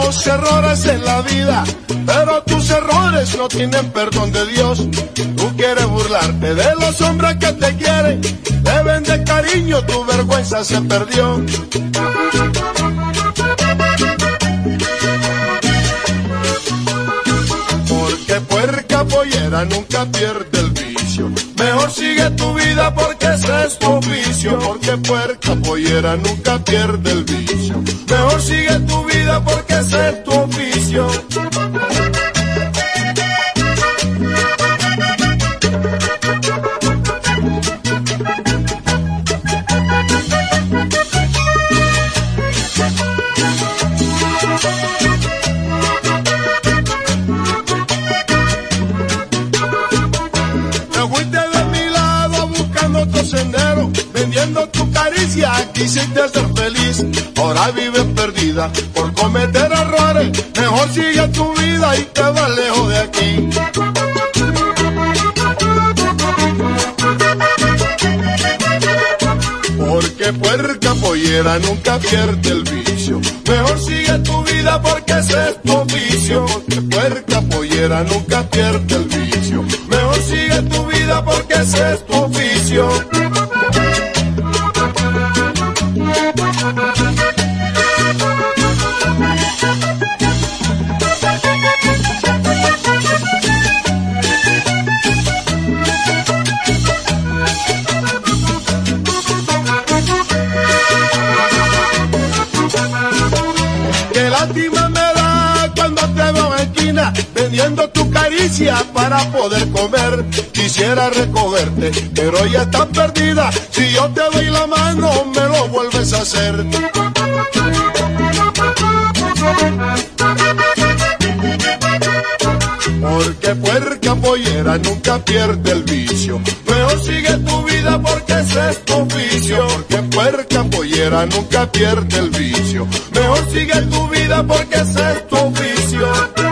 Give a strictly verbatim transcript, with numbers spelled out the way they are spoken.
Cometemos errores en la vida, pero tus errores no tienen perdón de Dios. Tú quieres burlarte de los hombres que te quieren, deben de cariño, tu vergüenza se perdió. Porque puerca pollera nunca pierde el vicio. Mejor sigue tu vida porque ese es tu oficio. Porque puerca pollera nunca pierde el vicio. Mejor sigue tu vida porque ese es tu oficio. Sendero, vendiendo tu caricia, quisiste ser feliz, ahora vives perdida por cometer errores. Mejor sigue tu vida y te vas lejos de aquí. Porque puerca pollera nunca pierde el vicio. Mejor sigue tu vida porque ese es tu oficio. Porque puerca pollera nunca pierde el vicio. Mejor sigue tu vida porque ese es tu oficio. Qué lástima me da cuando te veo en esquina vendiendo tu caricia para poder comer. Quisiera recogerte, pero ya estás perdida. Si yo te doy la mano, me lo vuelves a hacer. Porque puerca pollera nunca pierde el vicio. Mejor sigue tu vida porque ese es tu oficio. Porque puerca pollera nunca pierde el vicio. Mejor sigue tu vida porque ese es tu oficio.